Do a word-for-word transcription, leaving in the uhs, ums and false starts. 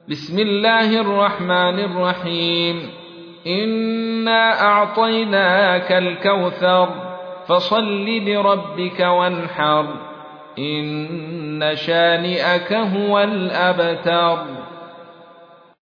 بسم الله الرحمن الرحيم إنا أعطيناك الكوثر فصل لربك وانحر إن شانئك هو الأبتر.